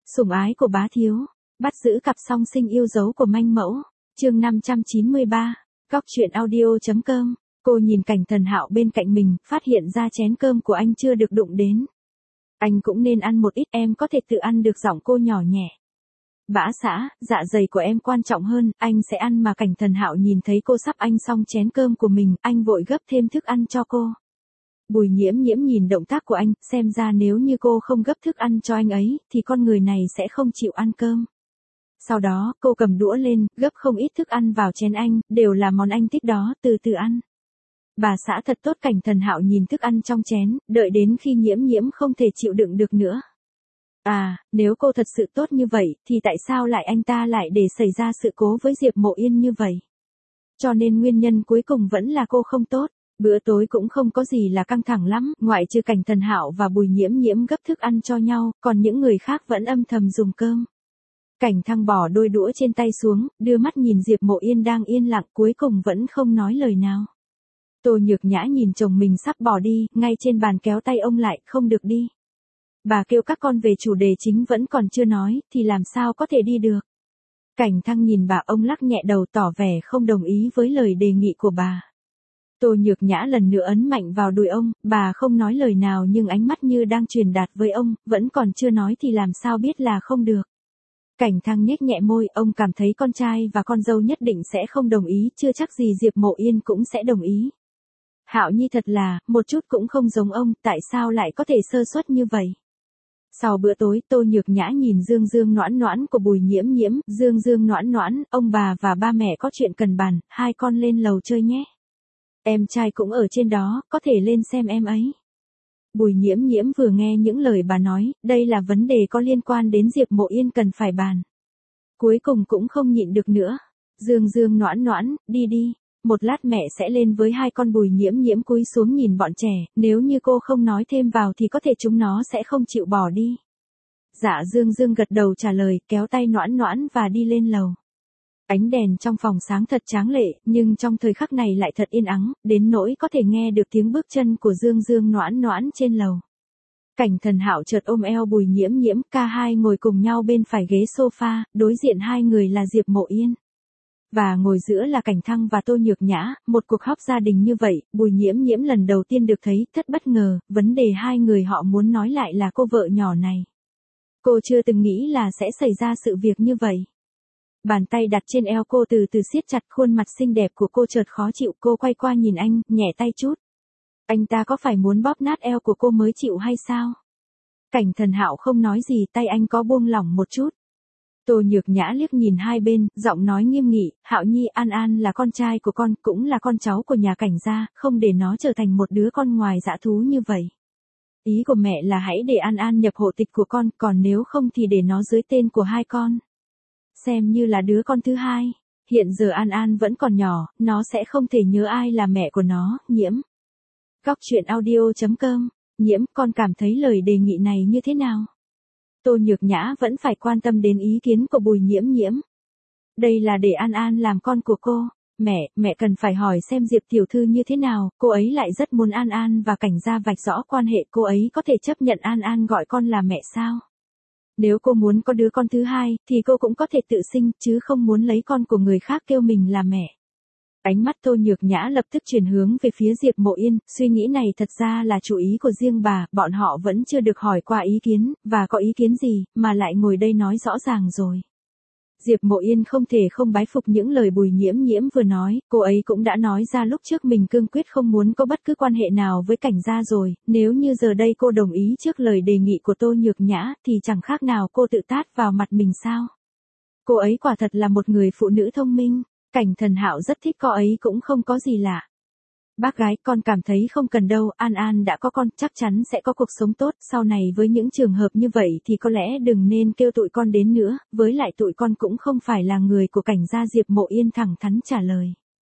Sủng ái của bá thiếu, bắt giữ cặp song sinh yêu dấu của manh mẫu, chương 593, góc truyện audio.com. Cô nhìn Cảnh Thần Hạo bên cạnh mình, phát hiện ra chén cơm của anh chưa được đụng đến. Anh cũng nên ăn một ít, em có thể tự ăn được, giọng cô nhỏ nhẹ. Bã xã, dạ dày của em quan trọng hơn, anh sẽ ăn mà. Cảnh Thần Hạo nhìn thấy cô sắp ăn xong chén cơm của mình, anh vội gấp thêm thức ăn cho cô. Bùi Nhiễm Nhiễm nhìn động tác của anh, xem ra nếu như cô không gấp thức ăn cho anh ấy, thì con người này sẽ không chịu ăn cơm. Sau đó, cô cầm đũa lên, gấp không ít thức ăn vào chén anh, đều là món anh thích đó, từ từ ăn. Bà xã thật tốt. Cảnh Thần Hạo nhìn thức ăn trong chén, đợi đến khi Nhiễm Nhiễm không thể chịu đựng được nữa. À, nếu cô thật sự tốt như vậy, thì tại sao lại anh ta lại để xảy ra sự cố với Diệp Mộ Yên như vậy? Cho nên nguyên nhân cuối cùng vẫn là cô không tốt. Bữa tối cũng không có gì là căng thẳng lắm, ngoại trừ Cảnh Thần Hạo và Bùi Nhiễm Nhiễm gấp thức ăn cho nhau, còn những người khác vẫn âm thầm dùng cơm. Cảnh Thăng bỏ đôi đũa trên tay xuống, đưa mắt nhìn Diệp Mộ Yên đang yên lặng, cuối cùng vẫn không nói lời nào. Tô Nhược Nhã nhìn chồng mình sắp bỏ đi, ngay trên bàn kéo tay ông lại, không được đi. Bà kêu các con về, chủ đề chính vẫn còn chưa nói, thì làm sao có thể đi được. Cảnh Thăng nhìn bà, ông lắc nhẹ đầu tỏ vẻ không đồng ý với lời đề nghị của bà. Tô Nhược Nhã lần nữa ấn mạnh vào đùi ông, bà không nói lời nào nhưng ánh mắt như đang truyền đạt với ông, vẫn còn chưa nói thì làm sao biết là không được. Cảnh Thăng nhếch nhẹ môi, ông cảm thấy con trai và con dâu nhất định sẽ không đồng ý, chưa chắc gì Diệp Mộ Yên cũng sẽ đồng ý. Hạo Nhi thật là, một chút cũng không giống ông, tại sao lại có thể sơ suất như vậy? Sau bữa tối, Tô Nhược Nhã nhìn Dương Dương Noãn Noãn của Bùi Nhiễm Nhiễm, Dương Dương Noãn Noãn, ông bà và ba mẹ có chuyện cần bàn, hai con lên lầu chơi nhé. Em trai cũng ở trên đó, có thể lên xem em ấy. Bùi Nhiễm Nhiễm vừa nghe những lời bà nói, đây là vấn đề có liên quan đến Diệp Mộ Yên cần phải bàn. Cuối cùng cũng không nhịn được nữa. Dương Dương Noãn Noãn, đi đi, một lát mẹ sẽ lên với hai con. Bùi Nhiễm Nhiễm cúi xuống nhìn bọn trẻ, nếu như cô không nói thêm vào thì có thể chúng nó sẽ không chịu bỏ đi. Dạ. Dương Dương gật đầu trả lời, kéo tay Noãn Noãn và đi lên lầu. Ánh đèn trong phòng sáng thật tráng lệ, nhưng trong thời khắc này lại thật yên ắng, đến nỗi có thể nghe được tiếng bước chân của Dương Dương Noãn Noãn trên lầu. Cảnh Thần Hạo chợt ôm eo Bùi Nhiễm Nhiễm, cả hai ngồi cùng nhau bên phải ghế sofa, đối diện hai người là Diệp Mộ Yên. Và ngồi giữa là Cảnh Thăng và Tô Nhược Nhã, một cuộc họp gia đình như vậy, Bùi Nhiễm Nhiễm lần đầu tiên được thấy, thật bất ngờ, vấn đề hai người họ muốn nói lại là cô vợ nhỏ này. Cô chưa từng nghĩ là sẽ xảy ra sự việc như vậy. Bàn tay đặt trên eo cô từ từ siết chặt, khuôn mặt xinh đẹp của cô chợt khó chịu, cô quay qua nhìn anh, nhẹ tay chút. Anh ta có phải muốn bóp nát eo của cô mới chịu hay sao? Cảnh Thần Hạo không nói gì, tay anh có buông lỏng một chút. Tô Nhược Nhã liếc nhìn hai bên, giọng nói nghiêm nghị, Hạo Nhi, An An là con trai của con, cũng là con cháu của nhà Cảnh gia, không để nó trở thành một đứa con ngoài dã thú như vậy. Ý của mẹ là hãy để An An nhập hộ tịch của con, còn nếu không thì để nó dưới tên của hai con. Xem như là đứa con thứ hai. Hiện giờ An An vẫn còn nhỏ, nó sẽ không thể nhớ ai là mẹ của nó. Nhiễm. Góc truyện audio.com. Nhiễm, con cảm thấy lời đề nghị này như thế nào? Tô Nhược Nhã vẫn phải quan tâm đến ý kiến của Bùi Nhiễm Nhiễm. Đây là để An An làm con của cô. Mẹ cần phải hỏi xem Diệp tiểu thư như thế nào, cô ấy lại rất muốn An An và Cảnh gia vạch rõ quan hệ, cô ấy có thể chấp nhận An An gọi con là mẹ sao? Nếu cô muốn có đứa con thứ hai, thì cô cũng có thể tự sinh, chứ không muốn lấy con của người khác kêu mình là mẹ. Ánh mắt Tô Nhược Nhã lập tức chuyển hướng về phía Diệp Mộ Yên, suy nghĩ này thật ra là chủ ý của riêng bà, bọn họ vẫn chưa được hỏi qua ý kiến, và có ý kiến gì, mà lại ngồi đây nói rõ ràng rồi. Diệp Mộ Yên không thể không bái phục những lời Bùi Nhiễm Nhiễm vừa nói, cô ấy cũng đã nói ra lúc trước mình cương quyết không muốn có bất cứ quan hệ nào với Cảnh gia rồi, nếu như giờ đây cô đồng ý trước lời đề nghị của Tô Nhược Nhã, thì chẳng khác nào cô tự tát vào mặt mình sao. Cô ấy quả thật là một người phụ nữ thông minh, Cảnh Thần Hạo rất thích cô ấy cũng không có gì lạ. Bác gái, con cảm thấy không cần đâu, An An đã có con, chắc chắn sẽ có cuộc sống tốt, sau này với những trường hợp như vậy thì có lẽ đừng nên kêu tụi con đến nữa, với lại tụi con cũng không phải là người của Cảnh gia. Diệp Mộ Yên thẳng thắn trả lời.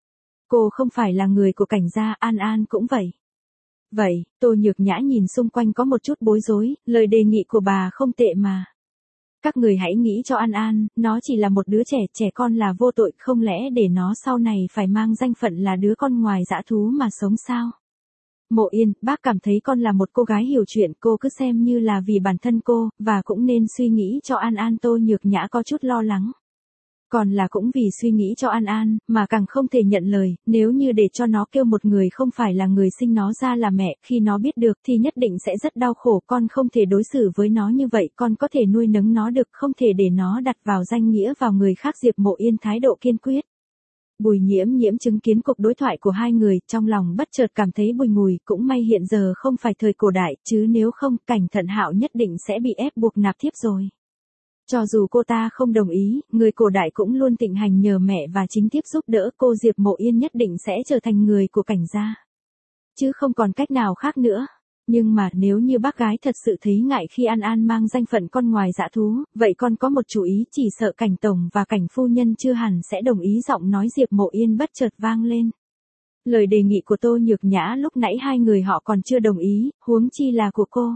Cô không phải là người của Cảnh gia, An An cũng vậy. Vậy, Tô Nhược Nhã nhìn xung quanh có một chút bối rối, lời đề nghị của bà không tệ mà. Các người hãy nghĩ cho An An, nó chỉ là một đứa trẻ con là vô tội, không lẽ để nó sau này phải mang danh phận là đứa con ngoài dã thú mà sống sao? Mộ Yên, bác cảm thấy con là một cô gái hiểu chuyện, cô cứ xem như là vì bản thân cô, và cũng nên suy nghĩ cho An An. Tô Nhược Nhã có chút lo lắng. Còn là cũng vì suy nghĩ cho An An, mà càng không thể nhận lời, nếu như để cho nó kêu một người không phải là người sinh nó ra là mẹ, khi nó biết được thì nhất định sẽ rất đau khổ, con không thể đối xử với nó như vậy, con có thể nuôi nấng nó được, không thể để nó đặt vào danh nghĩa vào người khác. Diệp Mộ Yên thái độ kiên quyết. Bùi Nhiễm Nhiễm chứng kiến cuộc đối thoại của hai người, trong lòng bất chợt cảm thấy bùi ngùi, cũng may hiện giờ không phải thời cổ đại, chứ nếu không, Cảnh Thận Hạo nhất định sẽ bị ép buộc nạp thiếp rồi. Cho dù cô ta không đồng ý, người cổ đại cũng luôn thịnh hành nhờ mẹ và chính thiếp giúp đỡ, cô Diệp Mộ Yên nhất định sẽ trở thành người của Cảnh gia. Chứ không còn cách nào khác nữa. Nhưng mà nếu như bác gái thật sự thấy ngại khi An An mang danh phận con ngoài dã thú, vậy con có một chủ ý, chỉ sợ Cảnh tổng và Cảnh phu nhân chưa hẳn sẽ đồng ý. Giọng nói Diệp Mộ Yên bất chợt vang lên. Lời đề nghị của Tô Nhược Nhã lúc nãy hai người họ còn chưa đồng ý, huống chi là của cô.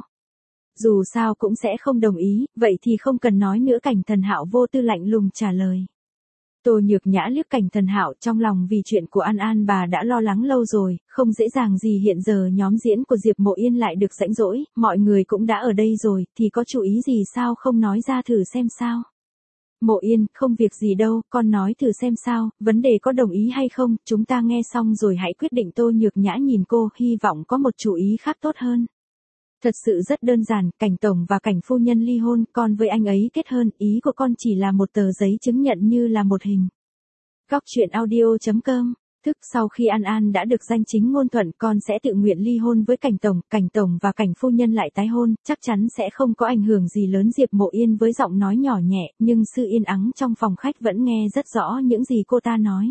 Dù sao cũng sẽ không đồng ý, vậy thì không cần nói nữa. Cảnh Thần Hạo vô tư lạnh lùng trả lời. Tô Nhược Nhã liếc Cảnh Thần Hạo, trong lòng vì chuyện của An An bà đã lo lắng lâu rồi, không dễ dàng gì hiện giờ nhóm diễn của Diệp Mộ Yên lại được rãnh rỗi, mọi người cũng đã ở đây rồi, thì có chủ ý gì sao không nói ra thử xem sao. Mộ Yên, không việc gì đâu, con nói thử xem sao, vấn đề có đồng ý hay không, chúng ta nghe xong rồi hãy quyết định. Tô Nhược Nhã nhìn cô, hy vọng có một chủ ý khác tốt hơn. Thật sự rất đơn giản, Cảnh tổng và Cảnh phu nhân ly hôn, con với anh ấy kết hơn, ý của con chỉ là một tờ giấy chứng nhận như là một hình. Góc truyện audio.com. Tức sau khi An An đã được danh chính ngôn thuận, con sẽ tự nguyện ly hôn với Cảnh tổng và Cảnh phu nhân lại tái hôn, chắc chắn sẽ không có ảnh hưởng gì lớn. Diệp Mộ Yên với giọng nói nhỏ nhẹ, nhưng sự yên ắng trong phòng khách vẫn nghe rất rõ những gì cô ta nói.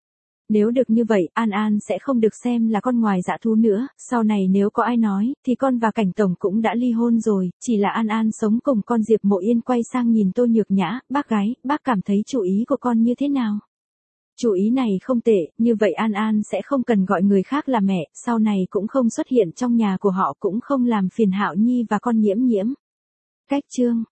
Nếu được như vậy, An An sẽ không được xem là con ngoài dã thú nữa, sau này nếu có ai nói, thì con và Cảnh tổng cũng đã ly hôn rồi, chỉ là An An sống cùng con. Diệp Mộ Yên quay sang nhìn Tô Nhược Nhã, bác gái, bác cảm thấy chủ ý của con như thế nào? Chủ ý này không tệ, như vậy An An sẽ không cần gọi người khác là mẹ, sau này cũng không xuất hiện trong nhà của họ, cũng không làm phiền Hạo Nhi và con Nhiễm Nhiễm. Cách chương